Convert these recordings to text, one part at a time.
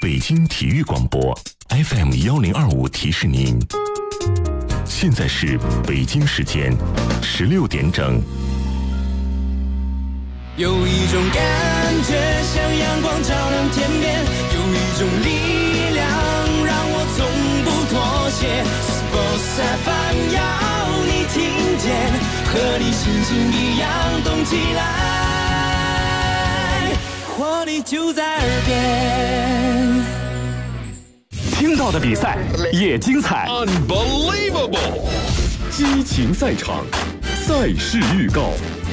北京体育广播 FM1025提示您，现在是北京时间16点整。 有一种感觉像阳光照亮天边，有一种力量让我从不妥协。Sports FM 要你听见，和你心情一样动起来，活力就在耳边。 听到的比赛也精彩 Unbelievable 激情赛场，赛事预告。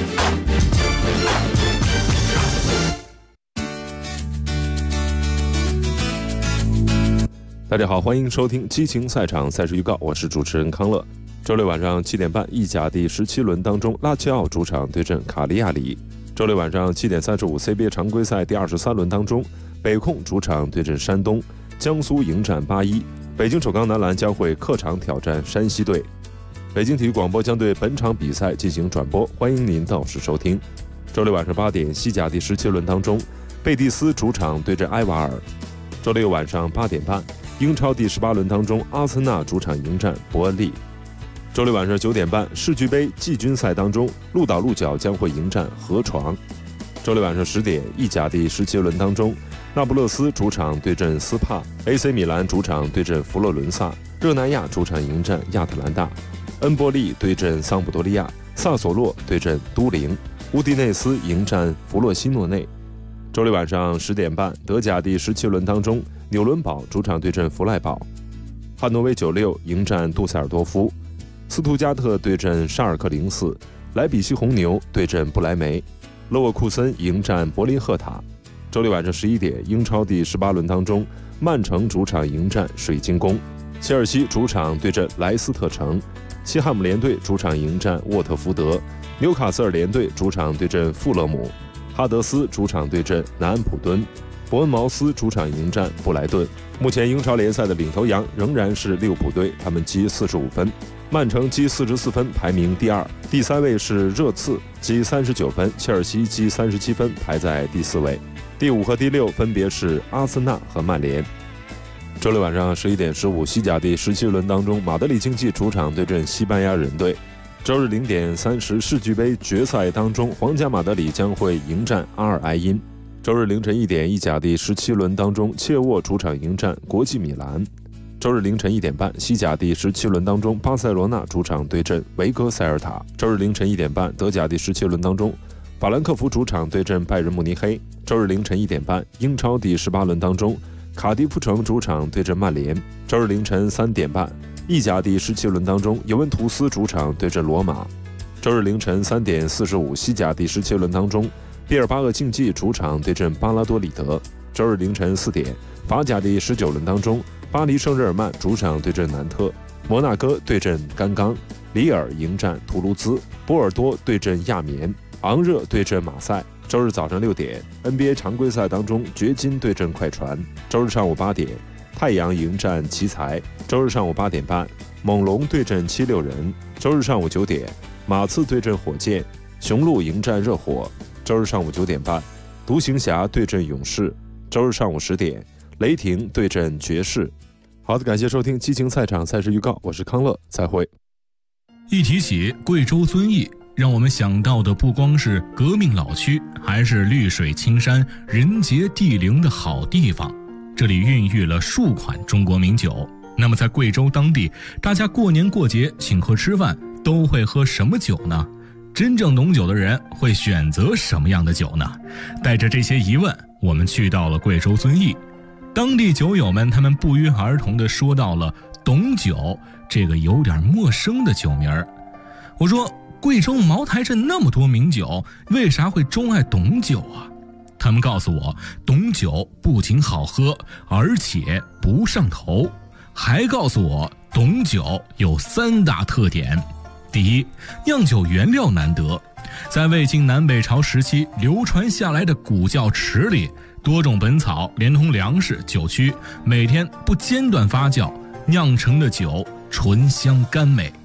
大家好，欢迎收听激情赛场赛事预告，我是主持人康乐。周六晚上7点半，意甲第17轮当中，拉齐奥主场对阵卡利亚里。周六晚上7点35 CBA 常规赛第23轮当中，北控主场对阵山东，江苏迎战81，北京首钢男篮将会客场挑战山西队。北京体育广播将对本场比赛进行转播，欢迎您到时收听。周六晚上8点，西甲第17轮当中，贝蒂斯主场对阵埃瓦尔。周六晚上8点半，英超第18轮当中，阿森纳主场迎战伯恩利。周六晚上9点半，世俱杯季军赛当中，鹿岛鹿角将会迎战河床。周六晚上10点，意甲第17轮当中，那不勒斯主场对阵斯帕， AC 米兰主场对阵佛罗伦萨，热那亚主场迎战亚特兰大，恩波利对阵桑普多利亚，萨索洛对阵都灵，乌迪内斯迎战弗洛西诺内。周六晚上10点半，德甲第17轮当中，纽伦堡主场对阵弗赖堡，汉诺威96迎战杜塞尔多夫，斯图加特对阵沙尔克04，莱比锡红牛对阵不莱梅，勒沃库森迎战柏林赫塔。周六晚上11点，英超第18轮当中，曼城主场迎战水晶宫，切尔西主场对阵莱斯特城，西汉姆联队主场迎战沃特福德，纽卡斯尔联队主场对阵富勒姆，哈德斯主场对阵南安普敦，伯恩茅斯主场迎战布莱顿。目前英超联赛的领头羊仍然是利物浦队，他们积45分，曼城积44分排名第2，第3位是热刺积39分，切尔西积37分排在第4位，第5和第6分别是阿森纳和曼联。周六晚上11点15，西甲第17轮当中，马德里竞技主场对阵西班牙人队。周日0点30，世俱杯决赛当中，皇家马德里将会迎战阿尔埃因。周日凌晨1点，意甲第17轮当中，切沃主场迎战国际米兰。周日凌晨1点半，西甲第17轮当中，巴塞罗那主场对阵维戈塞尔塔。周日凌晨1点半，德甲第17轮当中，法兰克福主场对阵拜仁慕尼黑。周日凌晨1点半，英超第18轮当中，卡迪夫城主场对阵曼联。周日凌晨3点半，意甲第17轮当中，尤文图斯主场对阵罗马。周日凌晨3点45，西甲第17轮当中，毕尔巴鄂竞技主场对阵巴拉多里德。周日凌晨4点，法甲第19轮当中，巴黎圣日耳曼主场对阵南特，摩纳哥对阵甘刚，里尔迎战图卢兹，波尔多对阵亚眠，昂热对阵马赛。周日早上6点， NBA 常规赛当中，掘金对阵快船。周日上午8点，太阳迎战奇才。周日上午8点半，猛龙对阵76人。周日上午9点，马刺对阵火箭，雄鹿迎战热火。周日上午9点半，独行侠对阵勇士。周日上午10点，雷霆对阵爵士。好的，感谢收听激情赛场赛事预告，我是康乐，再会。 一提起贵州遵义，让我们想到的不光是革命老区，还是绿水青山、人杰地灵的好地方。这里孕育了数款中国名酒。那么在贵州当地，大家过年过节请客吃饭都会喝什么酒呢？真正懂酒的人会选择什么样的酒呢？带着这些疑问，我们去到了贵州遵义。当地酒友们他们不约而同地说到了董酒这个有点陌生的酒名儿。我说，贵州茅台镇那么多名酒，为啥会钟爱董酒啊？他们告诉我，董酒不仅好喝，而且不上头，还告诉我董酒有3大特点。第一，酿酒原料难得，在魏晋南北朝时期流传下来的古窖池里，多种本草连同粮食、酒曲，每天不间断发酵，酿成的酒醇香甘美。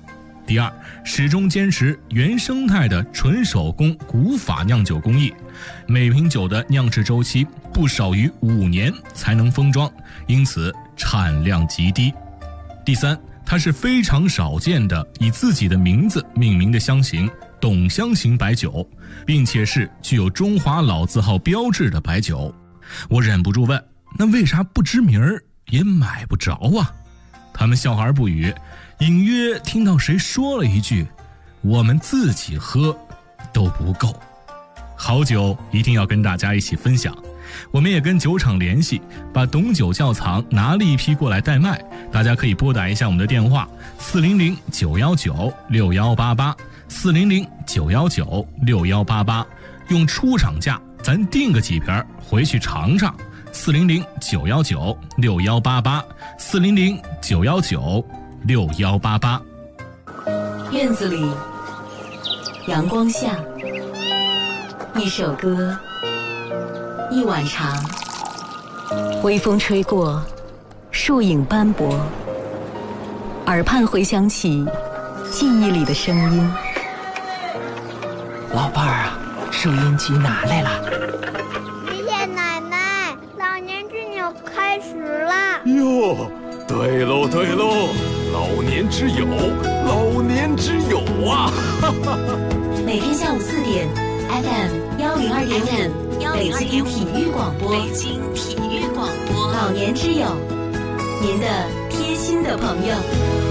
第二，始终坚持原生态的纯手工古法酿酒工艺，每瓶酒的酿制周期不少于5年才能封装，因此产量极低。第三，它是非常少见的以自己的名字命名的香型董香型白酒，并且是具有中华老字号标志的白酒。我忍不住问，那为啥不知名儿也买不着啊？他们笑而不语，隐约听到谁说了一句，我们自己喝都不够。好酒一定要跟大家一起分享，我们也跟酒厂联系，把董酒窖藏拿了一批过来代卖，大家可以拨打一下我们的电话400-919-6188，400-919-6188，用出厂价咱订个几瓶回去尝尝。400-919-6188，400-919-6188。 院子里，阳光下，一首歌，一碗茶，微风吹过，树影斑驳，耳畔回响起记忆里的声音。 老伴儿啊，收音机拿来了。 爷爷奶奶，老年之友开始啦！ 哟，对喽对喽，老年之友，老年之友啊！ 每天下午4点 ，FM 102.5，北京体育广播，北京体育广播，老年之友，您的贴心的朋友。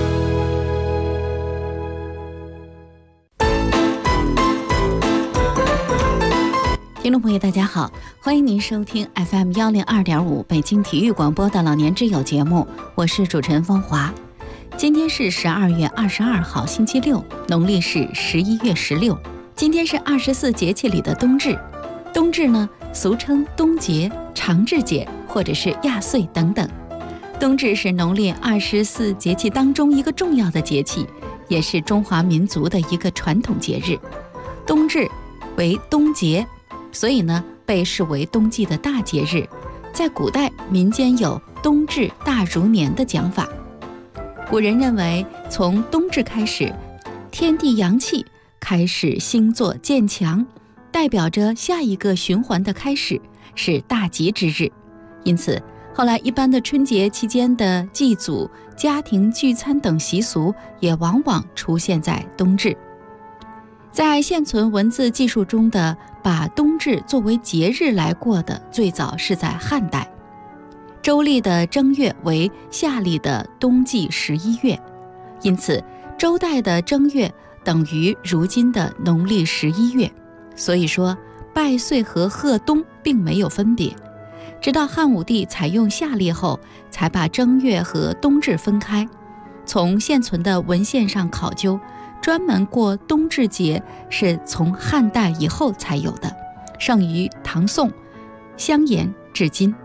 听众朋友大家好，欢迎您收听 FM 102.5北京体育广播的老年之友节目，我是主持人芳华。今天是12月22号星期六，农历是11月16。今天是24节气里的冬至。冬至呢，俗称冬节、长至节或者是亚岁等等。冬至是农历24节气当中一个重要的节气，也是中华民族的一个传统节日。冬至为冬节，所以呢，被视为冬季的大节日。在古代，民间有冬至大如年的讲法。古人认为，从冬至开始，天地阳气开始星座渐强，代表着下一个循环的开始，是大吉之日。因此，后来一般的春节期间的祭祖、家庭聚餐等习俗，也往往出现在冬至。在现存文字记述中的把冬至作为节日来过的，最早是在汉代。周历的正月为夏历的冬季11月，因此周代的正月等于如今的农历11月。所以说，拜岁和贺冬并没有分别。直到汉武帝采用夏历后，才把正月和冬至分开。从现存的文献上考究，专门过冬至节是从汉代以后才有的，盛于唐宋，相沿至今。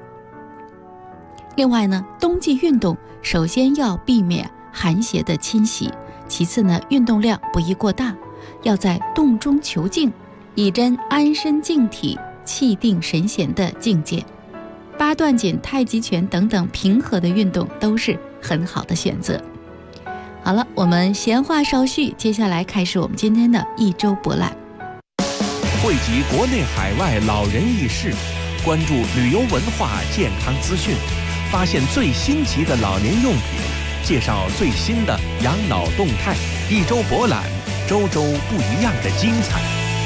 另外呢，冬季运动首先要避免寒邪的侵袭，其次呢，运动量不宜过大，要在动中求静，以臻安身静体、气定神闲的境界。八段锦、太极拳等等平和的运动都是很好的选择。好了，我们闲话少叙，接下来开始我们今天的一周博览。 汇集国内海外老人轶事，关注旅游文化健康资讯，发现最新奇的老年用品，介绍最新的养老动态。一周博览，周周不一样的精彩。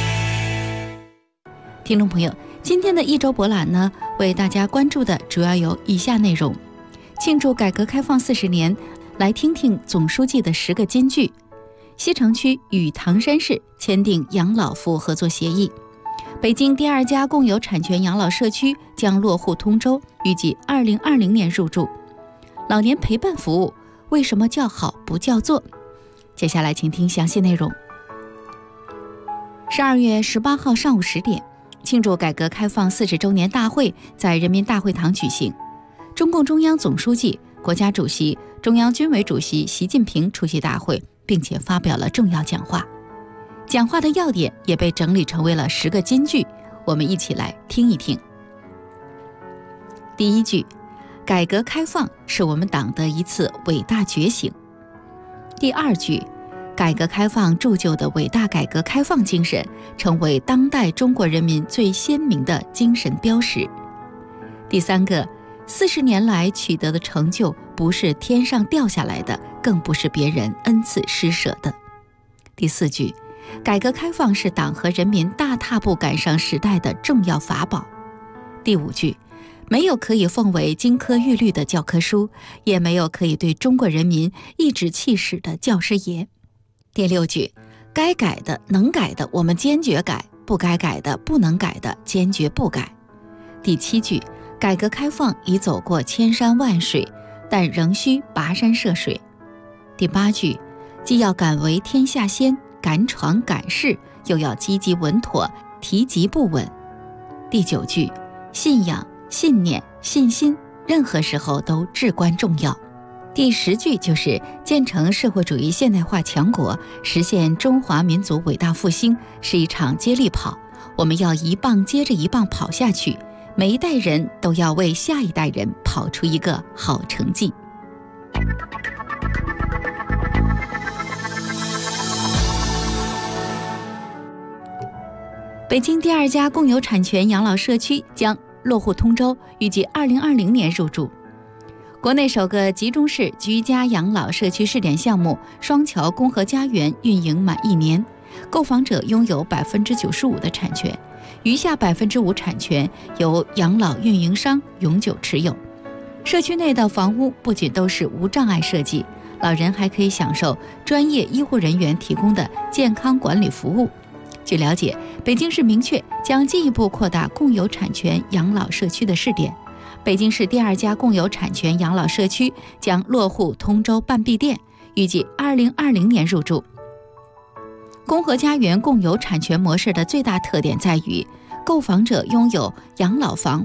听众朋友，今天的一周博览呢，为大家关注的主要有以下内容：庆祝改革开放40年，来听听总书记的10个金句；西城区与唐山市签订养老服务合作协议；北京第2家共有产权养老社区将落户通州，预计2020年入住；老年陪伴服务为什么叫好不叫座？接下来请听详细内容。12月18号上午10点，庆祝改革开放40周年大会在人民大会堂举行。中共中央总书记、国家主席、中央军委主席习近平出席大会，并且发表了重要讲话。讲话的要点也被整理成为了10个金句，我们一起来听一听。第一句，改革开放是我们党的一次伟大觉醒。第二句， 改革开放铸就的伟大改革开放精神，成为当代中国人民最鲜明的精神标识。第三个，40年来取得的成就不是天上掉下来的，更不是别人恩赐施舍的。第四句，改革开放是党和人民大踏步赶上时代的重要法宝。第五句，没有可以奉为金科玉律的教科书，也没有可以对中国人民颐指气使的教师爷。第六句，该改的能改的我们坚决改，不该改的不能改的坚决不改。第七句，改革开放已走过千山万水，但仍需跋山涉水。第八句，既要敢为天下先，敢闯敢试，又要积极稳妥，提及不稳。第九句，信仰、信念、信心，任何时候都至关重要。第10句就是建成社会主义现代化强国，实现中华民族伟大复兴是一场接力跑，我们要一棒接着一棒跑下去，每一代人都要为下一代人跑出一个好成绩。北京第2家共有产权养老社区将落户通州，预计2020年入住。国内首个集中式居家养老社区试点项目双桥公和家园运营满1年，购房者拥有 95% 的产权，余下 5% 产权由养老运营商永久持有。社区内的房屋不仅都是无障碍设计，老人还可以享受专业医护人员提供的健康管理服务。据了解，北京市明确将进一步扩大共有产权养老社区的试点。北京市第2家共有产权养老社区将落户通州半壁店，预计2020年入住。公和家园共有产权模式的最大特点在于，购房者拥有养老房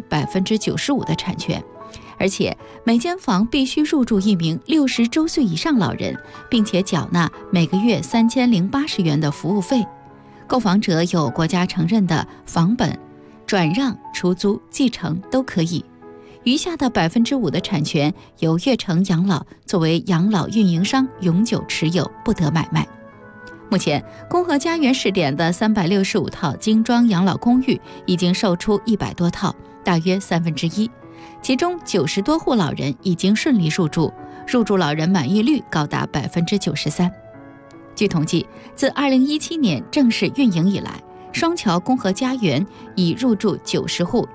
95% 的产权，而且每间房必须入住1名60周岁以上老人，并且缴纳每个月3080元的服务费。购房者有国家承认的房本，转让、出租、继承都可以。余下的 5% 的产权由悦城养老作为养老运营商永久持有，不得买卖。目前，公和家园试点的365套精装养老公寓已经售出100多套，大约1/3，其中90多户老人已经顺利入住，入住老人满意率高达 93%。据统计，自2017年正式运营以来，双桥公和家园已入住90户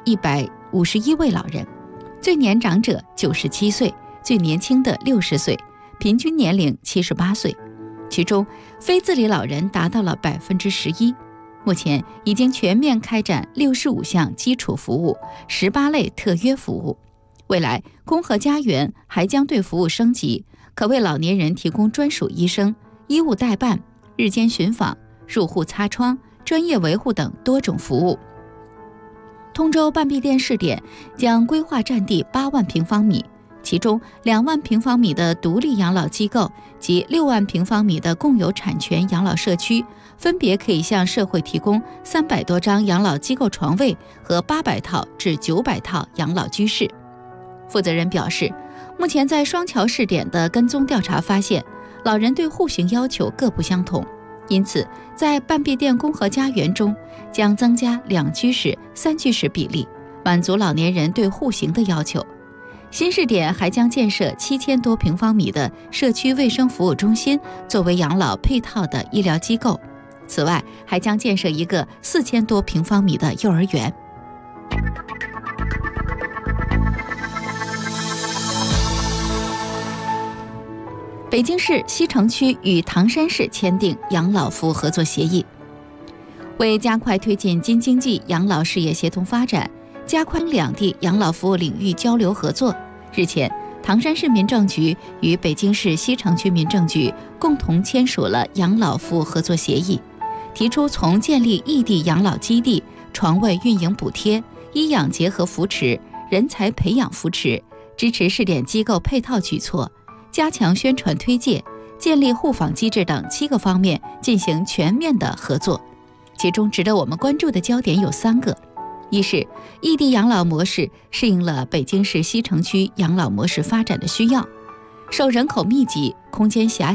151位老人，最年长者97岁，最年轻的60岁，平均年龄78岁。其中，非自理老人达到了 11%。目前已经全面开展65项基础服务，18类特约服务。未来，公和家园还将对服务升级，可为老年人提供专属医生、医务代办、日间巡访、入户擦窗、专业维护等多种服务。通州半壁店试点将规划占地8万平方米，其中2万平方米的独立养老机构及6万平方米的共有产权养老社区，分别可以向社会提供300多张养老机构床位和800套至900套养老居室。负责人表示，目前在双桥试点的跟踪调查发现，老人对户型要求各不相同，因此在半壁店公和家园中将增加2居室、3居室比例，满足老年人对户型的要求。新试点还将建设7000多平方米的社区卫生服务中心，作为养老配套的医疗机构。此外，还将建设一个4000多平方米的幼儿园。北京市西城区与唐山市签订养老服务合作协议，为加快推进京津冀养老事业协同发展，加快两地养老服务领域交流合作。日前，唐山市民政局与北京市西城区民政局共同签署了养老服务合作协议，提出从建立异地养老基地、床位运营补贴、医养结合扶持、人才培养扶持、支持试点机构配套举措、加强宣传推介、建立互访机制等7个方面进行全面的合作。其中值得我们关注的焦点有3个。一是异地养老模式适应了北京市西城区养老模式发展的需要，受人口密集、空间狭小、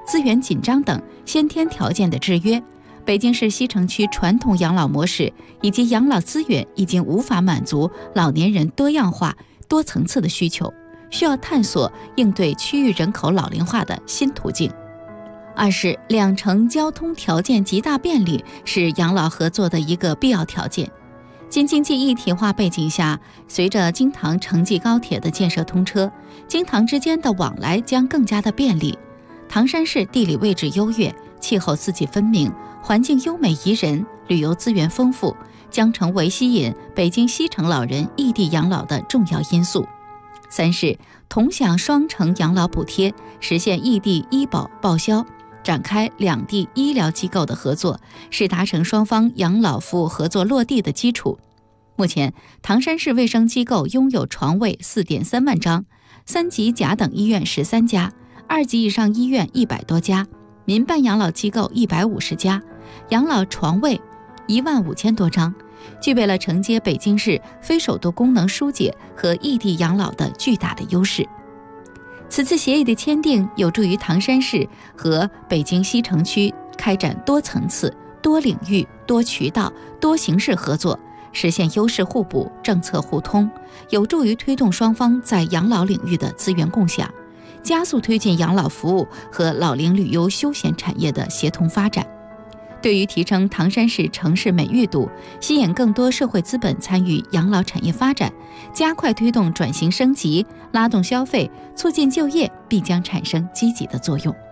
资源紧张等先天条件的制约，北京市西城区传统养老模式以及养老资源已经无法满足老年人多样化、多层次的需求，需要探索应对区域人口老龄化的新途径。二是两城交通条件极大便利是养老合作的一个必要条件。京津冀一体化背景下，随着京唐城际高铁的建设通车，京唐之间的往来将更加的便利。唐山市地理位置优越，气候四季分明，环境优美宜人，旅游资源丰富，将成为吸引北京西城老人异地养老的重要因素。三是同享双城养老补贴，实现异地医保报销，展开两地医疗机构的合作，是达成双方养老服务合作落地的基础。目前，唐山市卫生机构拥有床位 4.3 万张，3级甲等医院13家，2级以上医院100多家，民办养老机构150家，养老床位15000多张，具备了承接北京市非首都功能疏解和异地养老的巨大的优势。此次协议的签订有助于唐山市和北京西城区开展多层次、多领域、多渠道、多形式合作，实现优势互补、政策互通，有助于推动双方在养老领域的资源共享，加速推进养老服务和老龄旅游休闲产业的协同发展。对于提升唐山市城市美誉度，吸引更多社会资本参与养老产业发展，加快推动转型升级，拉动消费，促进就业，必将产生积极的作用。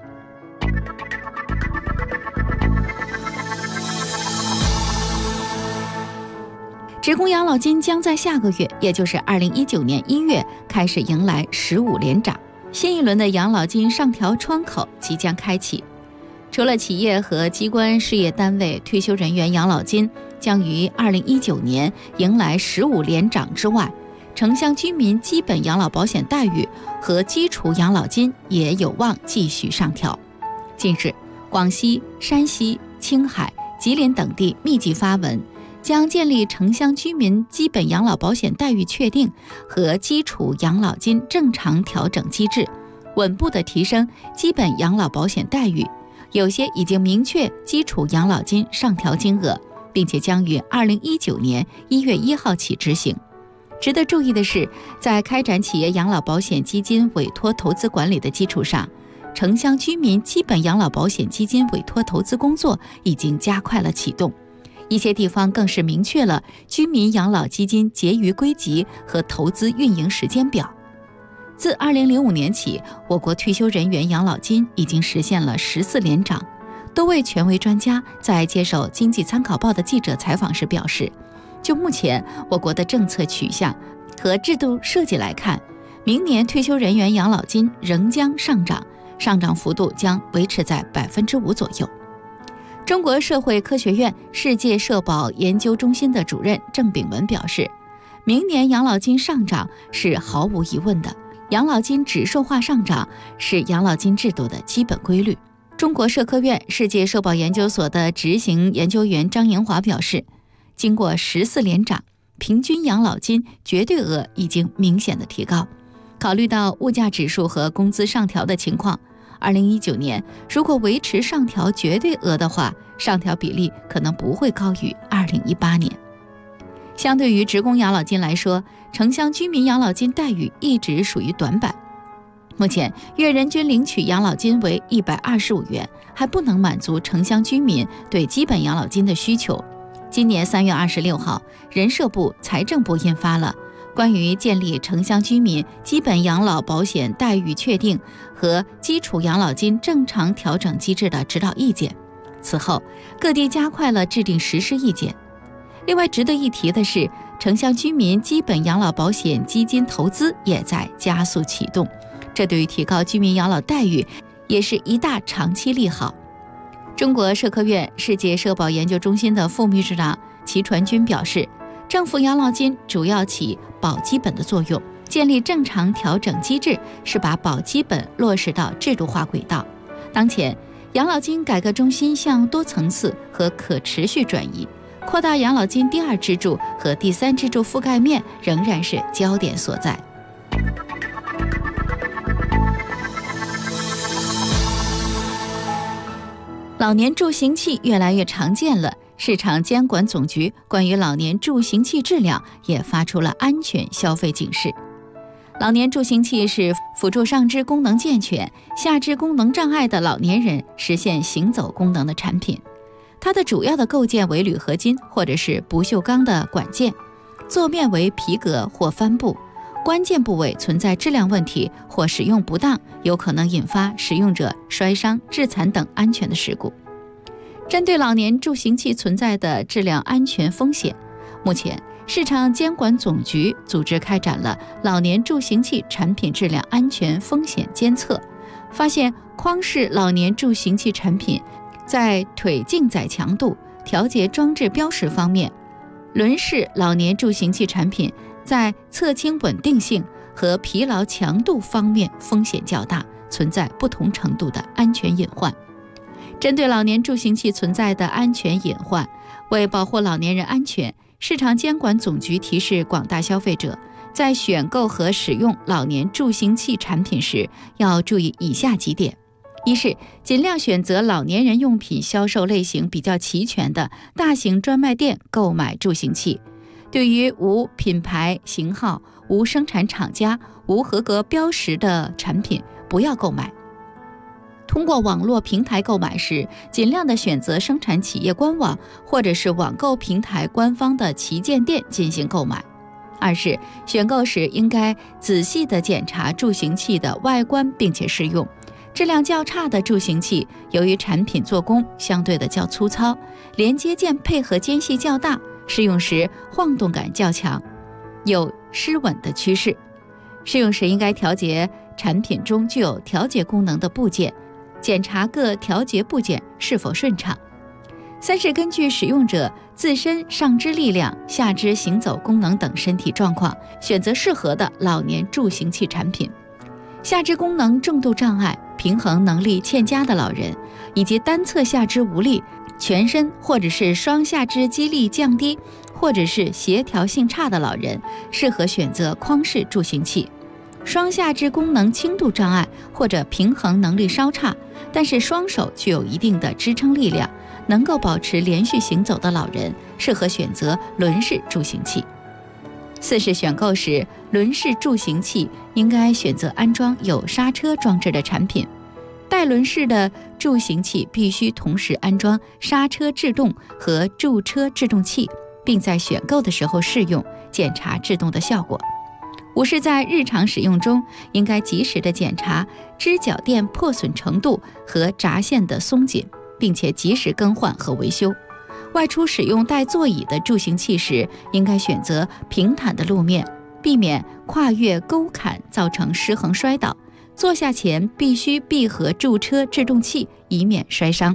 职工养老金将在下个月，也就是2019年1月开始迎来15连涨，新一轮的养老金上调窗口即将开启。除了企业和机关事业单位退休人员养老金将于2019年迎来15连涨之外，城乡居民基本养老保险待遇和基础养老金也有望继续上调。近日，广西、山西、青海、吉林等地密集发文，将建立城乡居民基本养老保险待遇确定和基础养老金正常调整机制，稳步地提升基本养老保险待遇。有些已经明确基础养老金上调金额，并且将于2019年1月1号起执行。值得注意的是，在开展企业养老保险基金委托投资管理的基础上，城乡居民基本养老保险基金委托投资工作已经加快了启动，一些地方更是明确了居民养老基金结余归集和投资运营时间表。自2005年起，我国退休人员养老金已经实现了14连涨。多位权威专家在接受经济参考报的记者采访时表示，就目前我国的政策取向和制度设计来看，明年退休人员养老金仍将上涨，上涨幅度将维持在5%左右。中国社会科学院世界社保研究中心的主任郑炳文表示，明年养老金上涨是毫无疑问的，养老金指数化上涨是养老金制度的基本规律。中国社科院世界社保研究所的执行研究员张莹华表示，经过14连涨，平均养老金绝对额已经明显的提高。考虑到物价指数和工资上调的情况，2019年如果维持上调绝对额的话，上调比例可能不会高于2018年。相对于职工养老金来说，城乡居民养老金待遇一直属于短板。目前月人均领取养老金为125元，还不能满足城乡居民对基本养老金的需求。今年3月26号，人社部、财政部印发了关于建立城乡居民基本养老保险待遇确定和基础养老金正常调整机制的指导意见。此后，各地加快了制定实施意见。另外值得一提的是，城乡居民基本养老保险基金投资也在加速启动，这对于提高居民养老待遇也是一大长期利好。中国社科院世界社保研究中心的副秘书长齐传军表示，政府养老金主要起保基本的作用，建立正常调整机制是把保基本落实到制度化轨道。当前，养老金改革中心向多层次和可持续转移，扩大养老金第二支柱和第三支柱覆盖面仍然是焦点所在。 老年助行器越来越常见了，市场监管总局关于老年助行器质量也发出了安全消费警示。老年助行器是辅助上肢功能健全、下肢功能障碍的老年人实现行走功能的产品。它的主要的构件为铝合金或者是不锈钢的管件，座面为皮革或帆布，关键部位存在质量问题或使用不当，有可能引发使用者摔伤、致残等安全的事故。针对老年助行器存在的质量安全风险，目前市场监管总局组织开展了老年助行器产品质量安全风险监测，发现匡氏老年助行器产品在腿径载强度、调节装置标识方面，轮式老年助行器产品在侧倾稳定性和疲劳强度方面风险较大，存在不同程度的安全隐患。针对老年助行器存在的安全隐患，为保护老年人安全，市场监管总局提示广大消费者，在选购和使用老年助行器产品时，要注意以下几点：一是尽量选择老年人用品销售类型比较齐全的大型专卖店购买助行器。对于无品牌型号、无生产厂家、无合格标识的产品，不要购买。通过网络平台购买时，尽量的选择生产企业官网或者是网购平台官方的旗舰店进行购买。二是选购时应该仔细的检查助行器的外观，并且试用。质量较差的助行器，由于产品做工相对的较粗糙，连接件配合间隙较大，试用时晃动感较强，有失稳的趋势。试用时应该调节产品中具有调节功能的部件，检查各调节部件是否顺畅。三是根据使用者自身上肢力量、下肢行走功能等身体状况，选择适合的老年助行器产品。下肢功能重度障碍、平衡能力欠佳的老人，以及单侧下肢无力、全身或者是双下肢肌力降低或者是协调性差的老人，适合选择匡氏助行器。双下肢功能轻度障碍或者平衡能力稍差，但是双手具有一定的支撑力量，能够保持连续行走的老人，适合选择轮式助行器。四是选购时，轮式助行器应该选择安装有刹车装置的产品。带轮式的助行器必须同时安装刹车制动和驻车制动器，并在选购的时候试用，检查制动的效果。五是在日常使用中，应该及时的检查支脚垫破损程度和闸线的松紧，并且及时更换和维修。外出使用带座椅的助行器时，应该选择平坦的路面，避免跨越沟坎造成失衡摔倒。坐下前必须闭合驻车制动器，以免摔伤。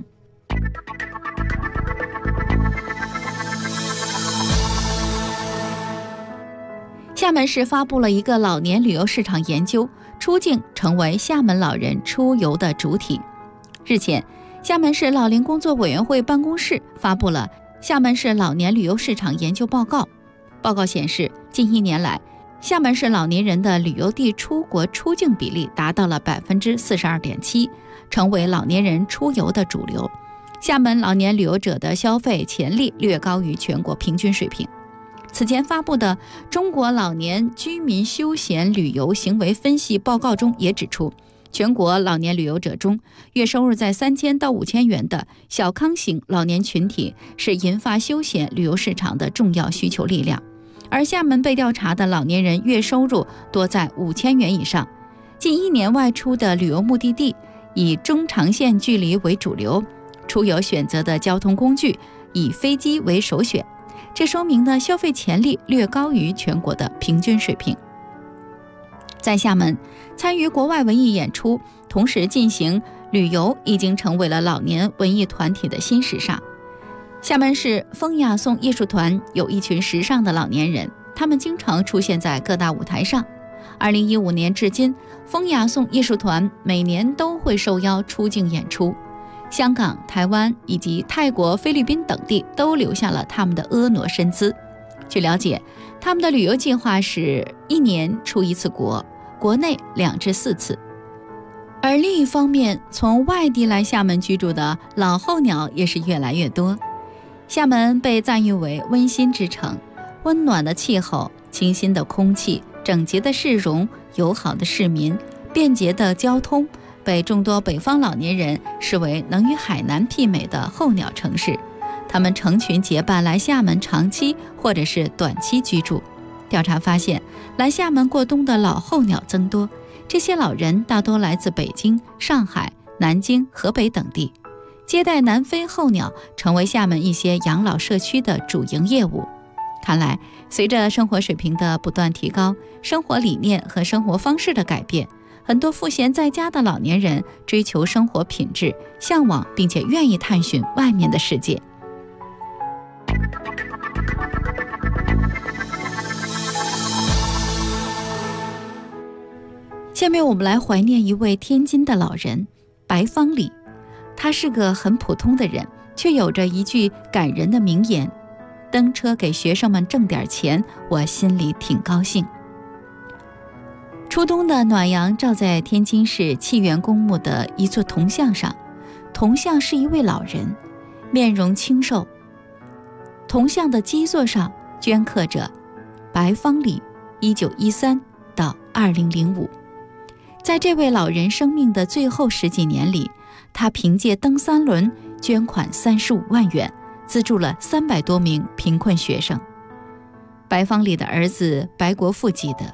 厦门市发布了一个老年旅游市场研究，出境成为厦门老人出游的主体。日前，厦门市老龄工作委员会办公室发布了厦门市老年旅游市场研究报告。报告显示，近1年来，厦门市老年人的旅游地出国出境比例达到了 42.7%， 成为老年人出游的主流。厦门老年旅游者的消费潜力略高于全国平均水平。此前发布的《中国老年居民休闲旅游行为分析报告》中也指出，全国老年旅游者中，月收入在3000到5000元的小康型老年群体是引发休闲旅游市场的重要需求力量。而厦门被调查的老年人月收入多在5000元以上，近1年外出的旅游目的地以中长线距离为主流，出游选择的交通工具以飞机为首选，这说明呢消费潜力略高于全国的平均水平。在厦门，参与国外文艺演出，同时进行旅游，已经成为了老年文艺团体的新时尚。厦门市风雅颂艺术团有一群时尚的老年人，他们经常出现在各大舞台上。2015年至今，风雅颂艺术团每年都会受邀出境演出，香港、台湾以及泰国、菲律宾等地都留下了他们的婀娜身姿。据了解，他们的旅游计划是1年出1次国，国内2至4次。 而另一方面，从外地来厦门居住的老候鸟也是越来越多。厦门被赞誉为温馨之城，温暖的气候、清新的空气、整洁的市容、友好的市民、便捷的交通，被众多北方老年人视为能与海南媲美的候鸟城市。他们成群结伴来厦门长期或者是短期居住。调查发现，来厦门过冬的老候鸟增多，这些老人大多来自北京、上海、南京、河北等地。接待南非候鸟成为厦门一些养老社区的主营业务。看来，随着生活水平的不断提高，生活理念和生活方式的改变，很多赋闲在家的老年人追求生活品质，向往并且愿意探寻外面的世界。下面我们来怀念一位天津的老人白方礼。他是个很普通的人，却有着一句感人的名言：登车给学生们挣点钱，我心里挺高兴。初冬的暖阳照在天津市气源公墓的一座铜像上，铜像是一位老人，面容清瘦。铜像的基座上镌刻着白方礼1913到2005。在这位老人生命的最后10几年里，他凭借蹬三轮捐款35万元，资助了300多名贫困学生。白方礼的儿子白国富记得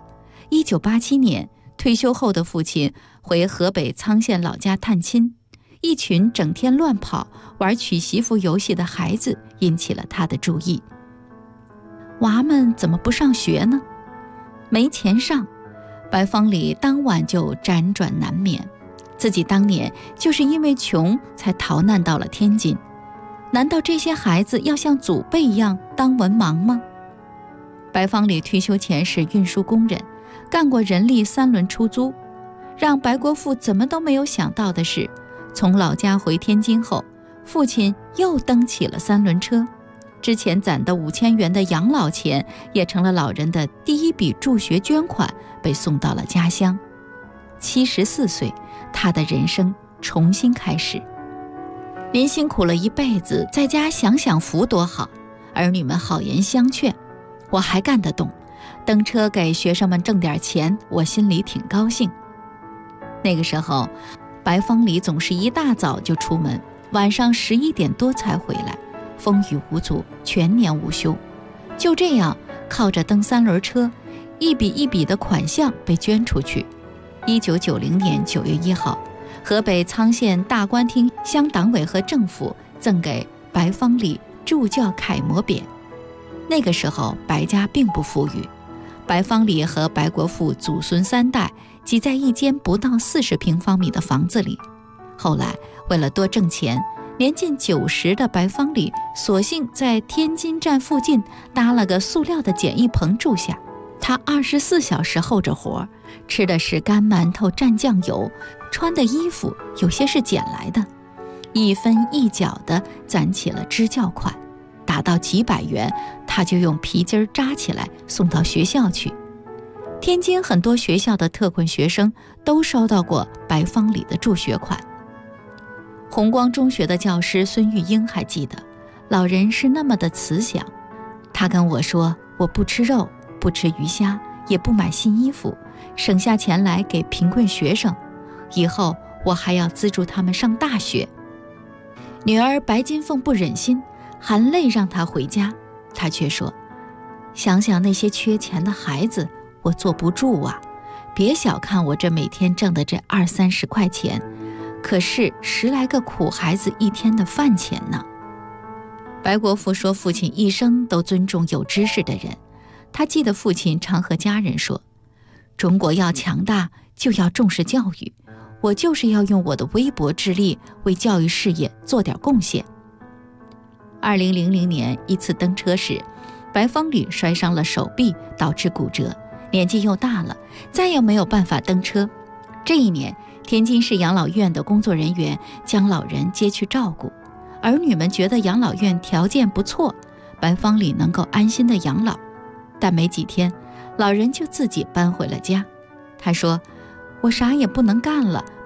，1987年退休后的父亲回河北沧县老家探亲，一群整天乱跑玩娶媳妇游戏的孩子引起了他的注意。娃们怎么不上学呢？没钱上，白方礼当晚就辗转难眠。自己当年就是因为穷才逃难到了天津，难道这些孩子要像祖辈一样当文盲吗？白方礼退休前是运输工人，干过人力3轮出租。让白国富怎么都没有想到的是，从老家回天津后，父亲又蹬起了3轮车。之前攒的5000元的养老钱也成了老人的第一笔助学捐款，被送到了家乡。74岁，他的人生重新开始。您辛苦了一辈子，在家享享福多好。儿女们好言相劝，我还干得动，蹬车给学生们挣点钱，我心里挺高兴。那个时候，白方礼总是一大早就出门，晚上11点多才回来，风雨无阻，全年无休。就这样，靠着蹬3轮车，一笔一笔的款项被捐出去。1990年9月1号，河北沧县大官厅乡党委和政府赠给白方礼助教楷模匾。那个时候，白家并不富裕，白方礼和白国富祖孙3代挤在一间不到40平方米的房子里。后来，为了多挣钱，年近90的白方礼索性在天津站附近搭了个塑料的简易棚住下。他24小时候着活，吃的是干馒头蘸酱油，穿的衣服有些是捡来的，一分一角地攒起了支教款，打到几百元，他就用皮筋扎起来送到学校去。天津很多学校的特困学生都收到过白方礼的助学款。红光中学的教师孙玉英还记得，老人是那么的慈祥。他跟我说，我不吃肉，不吃鱼虾，也不买新衣服，省下钱来给贫困学生，以后我还要资助他们上大学。女儿白金凤不忍心，含泪让他回家，他却说，想想那些缺钱的孩子，我坐不住啊，别小看我这每天挣的这20-30块钱，可是10来个苦孩子一天的饭钱呢。白国富说，父亲一生都尊重有知识的人。他记得父亲常和家人说，中国要强大就要重视教育，我就是要用我的微薄之力为教育事业做点贡献。2000年一次蹬车时，白方礼摔伤了手臂，导致骨折，年纪又大了，再也没有办法蹬车。这一年，天津市养老院的工作人员将老人接去照顾，儿女们觉得养老院条件不错，白方礼能够安心的养老。但没几天，老人就自己搬回了家。他说，我啥也不能干了，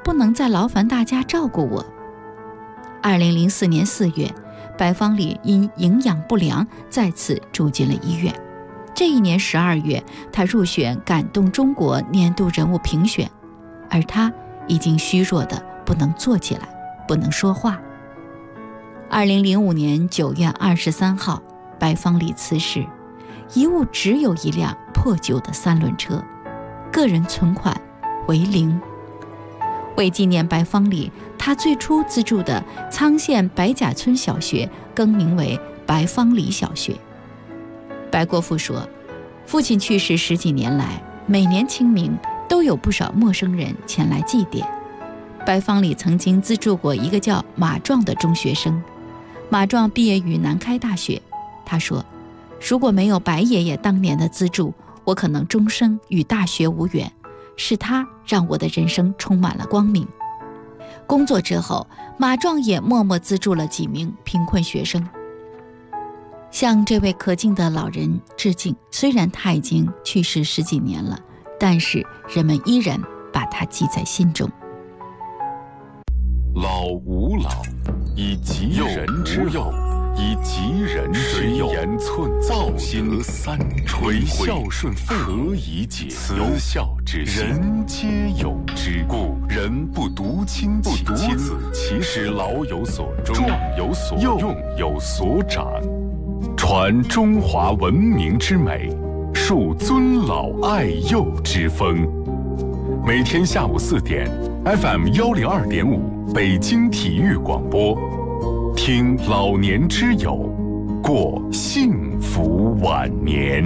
不能再劳烦大家照顾我。2004年4月，白方礼因营养不良再次住进了医院。这一年12月，他入选感动中国年度人物评选，而他已经虚弱的不能坐起来，不能说话。2005年9月23号，白方礼辞世，遗物只有一辆破旧的3轮车，个人存款为0。为纪念白方礼，他最初资助的沧县白甲村小学更名为白方礼小学。白国富说，父亲去世10几年来，每年清明都有不少陌生人前来祭奠。白方礼曾经资助过一个叫马壮的中学生，马壮毕业于南开大学。他说，如果没有白爷爷当年的资助，我可能终生与大学无缘，是他让我的人生充满了光明。工作之后，马壮也默默资助了几名贫困学生。向这位可敬的老人致敬，虽然他已经去世10几年了，但是人们依然把他记在心中。 老吾老以及人之幼，以及人之幼，言寸造心三垂孝顺何以解慈孝之心，人皆有之。故人不独亲其子，使老有所终，壮有所用，有所长，传中华文明之美，树尊老爱幼之风。每天下午4点 ，FM 102.5北京体育广播，听老年之友，过幸福晚年。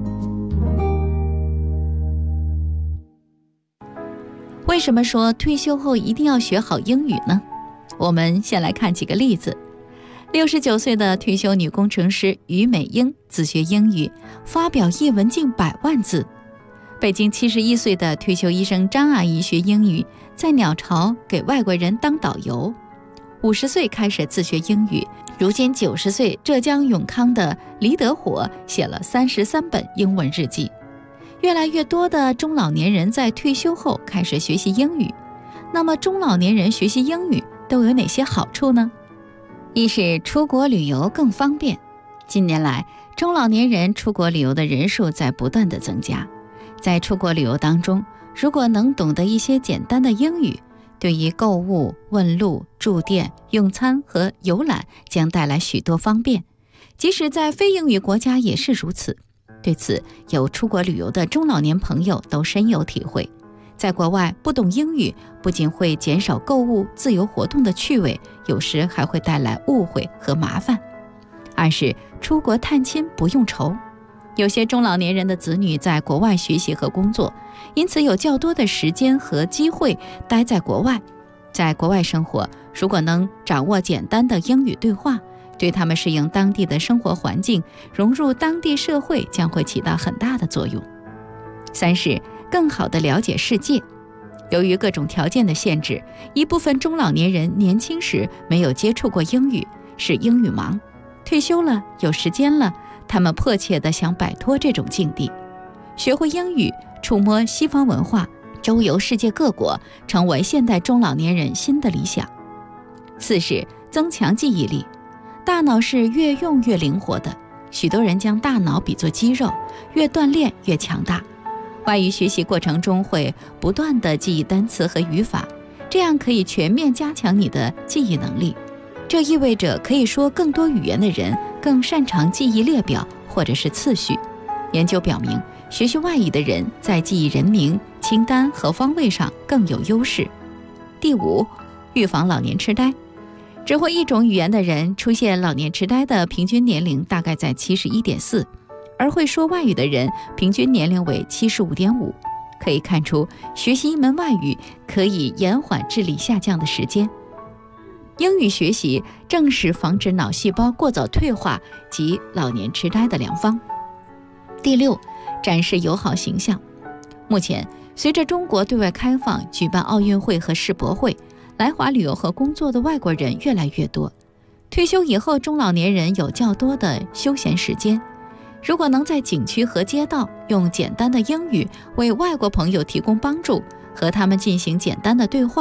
为什么说退休后一定要学好英语呢？我们先来看几个例子。69岁的退休女工程师于美英自学英语，发表译文近100万字。北京71岁的退休医生张阿姨学英语，在鸟巢给外国人当导游。50岁开始自学英语，如今90岁浙江永康的黎德火写了33本英文日记。越来越多的中老年人在退休后开始学习英语。那么中老年人学习英语都有哪些好处呢？一是出国旅游更方便。近年来，中老年人出国旅游的人数在不断的增加。在出国旅游当中，如果能懂得一些简单的英语，对于购物、问路、住店、用餐和游览将带来许多方便。即使在非英语国家也是如此。对此，有出国旅游的中老年朋友都深有体会。在国外不懂英语，不仅会减少购物、自由活动的趣味，有时还会带来误会和麻烦。二是出国探亲不用愁。有些中老年人的子女在国外学习和工作，因此有较多的时间和机会待在国外。在国外生活，如果能掌握简单的英语对话，对他们适应当地的生活环境、融入当地社会将会起到很大的作用。三是更好地了解世界。由于各种条件的限制，一部分中老年人年轻时没有接触过英语，是英语盲。退休了，有时间了，他们迫切地想摆脱这种境地。学会英语，触摸西方文化，周游世界各国，成为现代中老年人新的理想。四是增强记忆力。大脑是越用越灵活的，许多人将大脑比作肌肉，越锻炼越强大。外语学习过程中会不断地记忆单词和语法，这样可以全面加强你的记忆能力。这意味着可以说更多语言的人更擅长记忆列表或者是次序。研究表明，学习外语的人在记忆人名、清单和方位上更有优势。第五，预防老年痴呆。只会一种语言的人出现老年痴呆的平均年龄大概在71.4，而会说外语的人平均年龄为75.5。可以看出，学习一门外语可以延缓智力下降的时间。英语学习正是防止脑细胞过早退化及老年痴呆的良方。第六，展示友好形象。目前，随着中国对外开放，举办奥运会和世博会，来华旅游和工作的外国人越来越多。退休以后，中老年人有较多的休闲时间。如果能在景区和街道用简单的英语为外国朋友提供帮助，和他们进行简单的对话，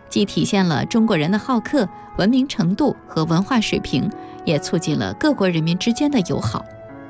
既体现了中国人的好客、文明程度和文化水平，也促进了各国人民之间的友好。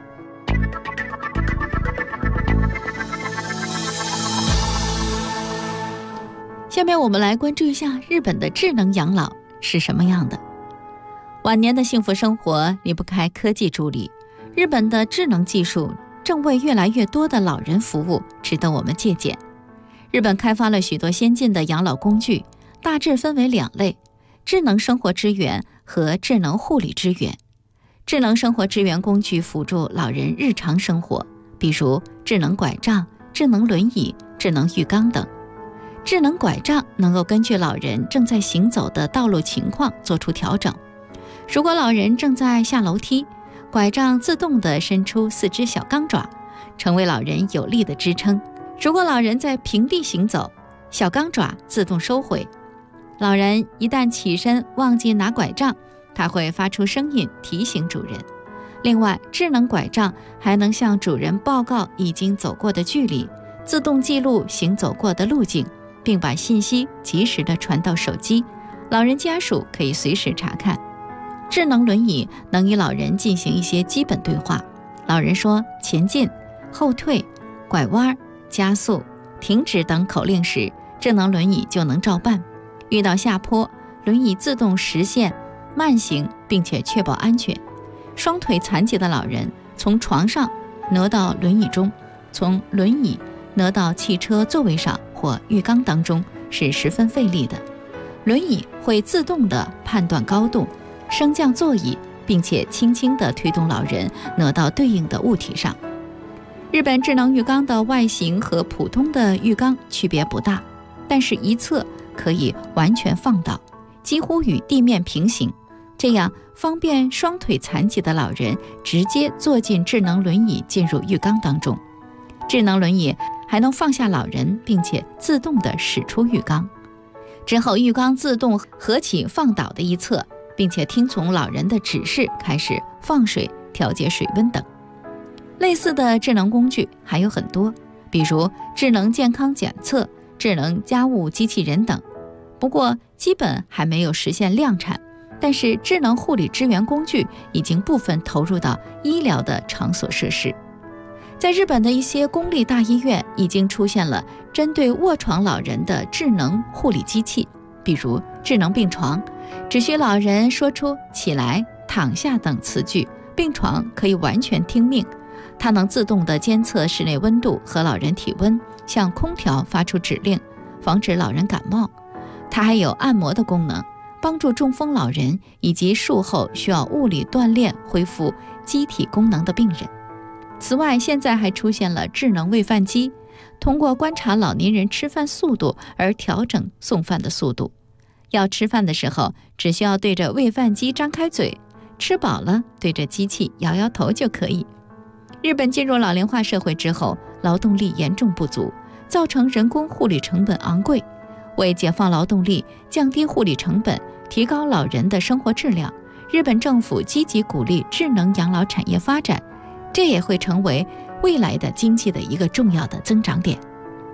下面我们来关注一下日本的智能养老是什么样的。晚年的幸福生活离不开科技助力，日本的智能技术正为越来越多的老人服务，值得我们借鉴。日本开发了许多先进的养老工具，大致分为2类：智能生活支援和智能护理支援。智能生活支援工具辅助老人日常生活，比如智能拐杖、智能轮椅、智能浴缸等。智能拐杖能够根据老人正在行走的道路情况做出调整。如果老人正在下楼梯，拐杖自动地伸出4只小钢爪，成为老人有力的支撑。如果老人在平地行走，小钢爪自动收回。老人一旦起身忘记拿拐杖，它会发出声音提醒主人。另外，智能拐杖还能向主人报告已经走过的距离，自动记录行走过的路径，并把信息及时地传到手机，老人家属可以随时查看。智能轮椅能与老人进行一些基本对话，老人说前进、后退、拐弯、加速、停止等口令时，智能轮椅就能照办。遇到下坡，轮椅自动实现慢行，并且确保安全。双腿残疾的老人从床上挪到轮椅中，从轮椅挪到汽车座位上或浴缸当中是十分费力的。轮椅会自动地判断高度，升降座椅，并且轻轻地推动老人挪到对应的物体上。日本智能浴缸的外形和普通的浴缸区别不大，但是一侧可以完全放倒，几乎与地面平行，这样方便双腿残疾的老人直接坐进智能轮椅进入浴缸当中。智能轮椅还能放下老人，并且自动地驶出浴缸。之后浴缸自动合起放倒的一侧，并且听从老人的指示开始放水、调节水温等。类似的智能工具还有很多，比如智能健康检测、智能家务机器人等，不过基本还没有实现量产。但是智能护理支援工具已经部分投入到医疗的场所设施。在日本的一些公立大医院已经出现了针对卧床老人的智能护理机器，比如智能病床，只需老人说出起来、躺下等词句，病床可以完全听命。它能自动地监测室内温度和老人体温，向空调发出指令，防止老人感冒。它还有按摩的功能，帮助中风老人以及术后需要物理锻炼恢复机体功能的病人。此外，现在还出现了智能喂饭机，通过观察老年人吃饭速度而调整送饭的速度。要吃饭的时候，只需要对着喂饭机张开嘴，吃饱了对着机器摇摇头就可以。日本进入老龄化社会之后，劳动力严重不足，造成人工护理成本昂贵。为解放劳动力，降低护理成本，提高老人的生活质量，日本政府积极鼓励智能养老产业发展，这也会成为未来的经济的一个重要的增长点。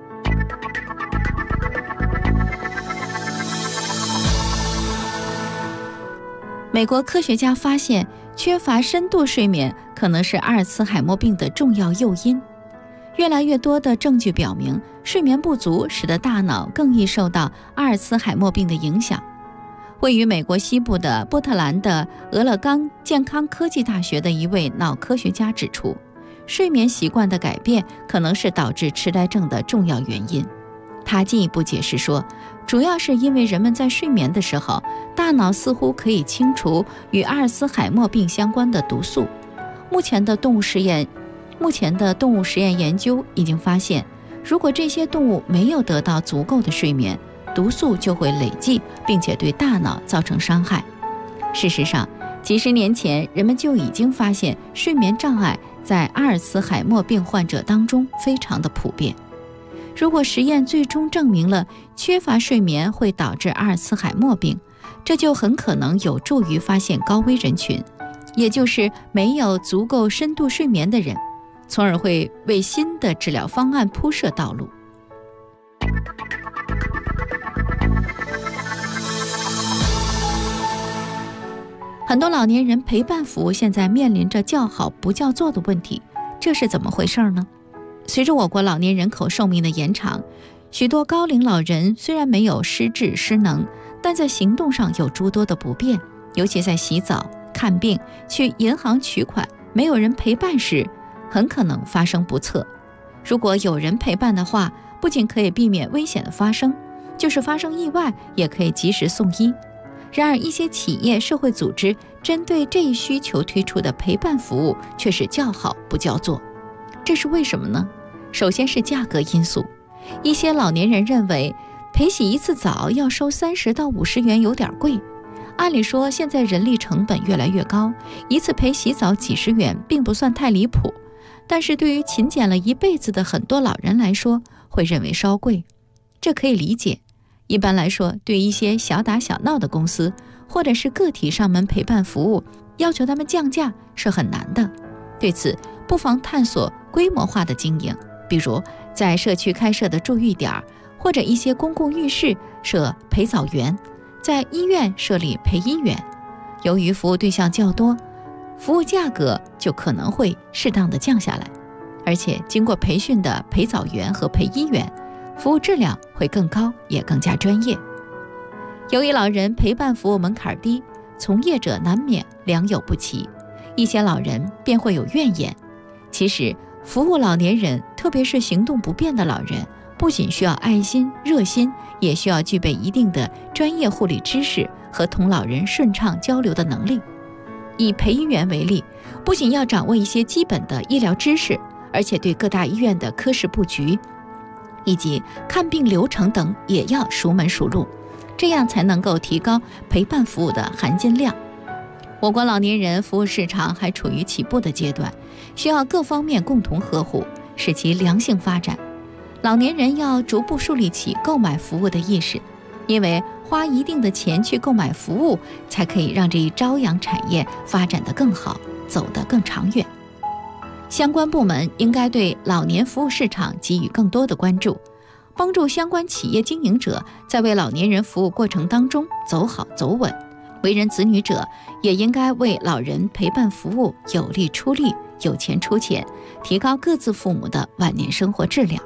美国科学家发现，缺乏深度睡眠可能是阿尔茨海默病的重要诱因。越来越多的证据表明，睡眠不足使得大脑更易受到阿尔茨海默病的影响。位于美国西部的波特兰的俄勒冈健康科技大学的一位脑科学家指出，睡眠习惯的改变可能是导致痴呆症的重要原因。他进一步解释说，主要是因为人们在睡眠的时候，大脑似乎可以清除与阿尔茨海默病相关的毒素。目前的动物实验研究已经发现，如果这些动物没有得到足够的睡眠，毒素就会累积，并且对大脑造成伤害。事实上，几十年前人们就已经发现睡眠障碍在阿尔茨海默病患者当中非常的普遍。如果实验最终证明了缺乏睡眠会导致阿尔茨海默病，这就很可能有助于发现高危人群，也就是没有足够深度睡眠的人，从而会为新的治疗方案铺设道路。 很多老年人陪伴服务现在面临着叫好不叫座的问题，这是怎么回事呢？随着我国老年人口寿命的延长，许多高龄老人虽然没有失智失能，但在行动上有诸多的不便，尤其在洗澡、看病、去银行取款没有人陪伴时，很可能发生不测。如果有人陪伴的话，不仅可以避免危险的发生，就是发生意外也可以及时送医。然而一些企业社会组织针对这一需求推出的陪伴服务却是叫好不叫座，这是为什么呢？首先是价格因素，一些老年人认为陪洗一次澡要收30到50元有点贵。按理说现在人力成本越来越高，一次陪洗澡几十元并不算太离谱，但是对于勤俭了一辈子的很多老人来说，会认为稍贵，这可以理解。一般来说，对一些小打小闹的公司或者是个体上门陪伴服务，要求他们降价是很难的。对此，不妨探索规模化的经营，比如在社区开设的助浴点，或者一些公共浴室设陪澡员，在医院设立陪医员。由于服务对象较多，服务价格就可能会适当的降下来，而且经过培训的陪澡员和陪医员，服务质量会更高，也更加专业。由于老人陪伴服务门槛低，从业者难免良莠不齐，一些老人便会有怨言。其实服务老年人，特别是行动不便的老人，不仅需要爱心热心，也需要具备一定的专业护理知识和同老人顺畅交流的能力。以陪医员为例，不仅要掌握一些基本的医疗知识，而且对各大医院的科室布局以及看病流程等也要熟门熟路，这样才能够提高陪伴服务的含金量。我国老年人服务市场还处于起步的阶段，需要各方面共同呵护，使其良性发展。老年人要逐步树立起购买服务的意识，因为花一定的钱去购买服务，才可以让这一朝阳产业发展得更好，走得更长远。相关部门应该对老年服务市场给予更多的关注，帮助相关企业经营者在为老年人服务过程当中走好走稳。为人子女者也应该为老人陪伴服务有力出力，有钱出钱，提高各自父母的晚年生活质量。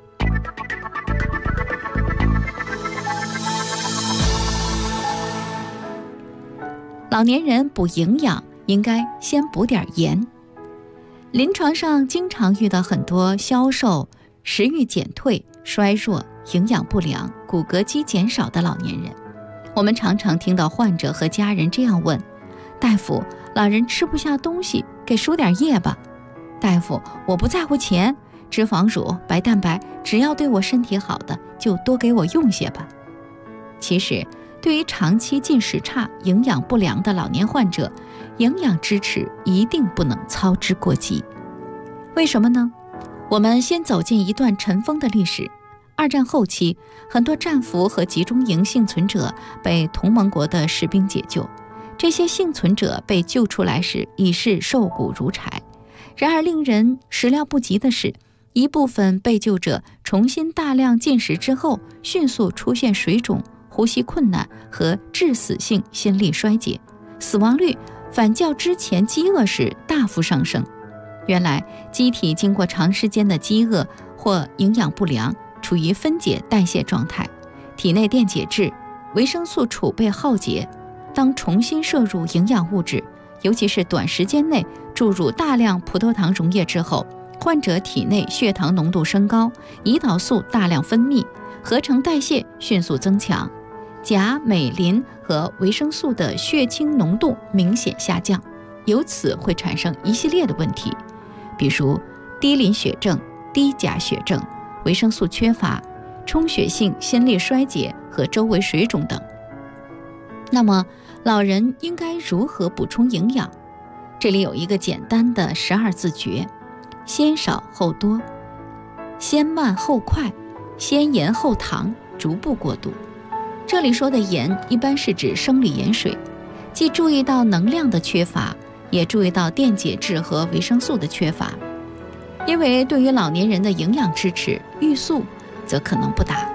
老年人补营养应该先补点盐。临床上经常遇到很多消瘦、食欲减退、衰弱、营养不良、骨骼肌减少的老年人。我们常常听到患者和家人这样问：大夫，老人吃不下东西，给输点液吧。大夫，我不在乎钱，脂肪乳、白蛋白，只要对我身体好的，就多给我用些吧。其实对于长期进食差、营养不良的老年患者，营养支持一定不能操之过急。为什么呢？我们先走进一段尘封的历史。二战后期，很多战俘和集中营幸存者被同盟国的士兵解救，这些幸存者被救出来时已是瘦骨如柴。然而令人始料不及的是，一部分被救者重新大量进食之后，迅速出现水肿、呼吸困难和致死性心力衰竭，死亡率反较之前饥饿时大幅上升。原来机体经过长时间的饥饿或营养不良，处于分解代谢状态，体内电解质、维生素储备耗竭。当重新摄入营养物质，尤其是短时间内注入大量葡萄糖溶液之后，患者体内血糖浓度升高，胰岛素大量分泌，合成代谢迅速增强，钾、镁、磷和维生素的血清浓度明显下降，由此会产生一系列的问题，比如低磷血症、低钾血症、维生素缺乏、充血性心力衰竭和周围水肿等。那么老人应该如何补充营养？这里有一个简单的12字诀：先少后多，先慢后快，先盐后糖，逐步过渡。这里说的盐一般是指生理盐水，既注意到能量的缺乏，也注意到电解质和维生素的缺乏。因为对于老年人的营养支持，欲速则可能不达。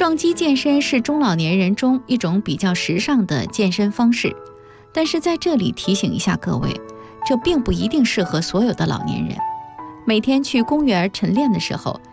撞击健身是中老年人中一种比较时尚的健身方式，但是在这里提醒一下各位，这并不一定适合所有的老年人。每天去公园晨练的时候，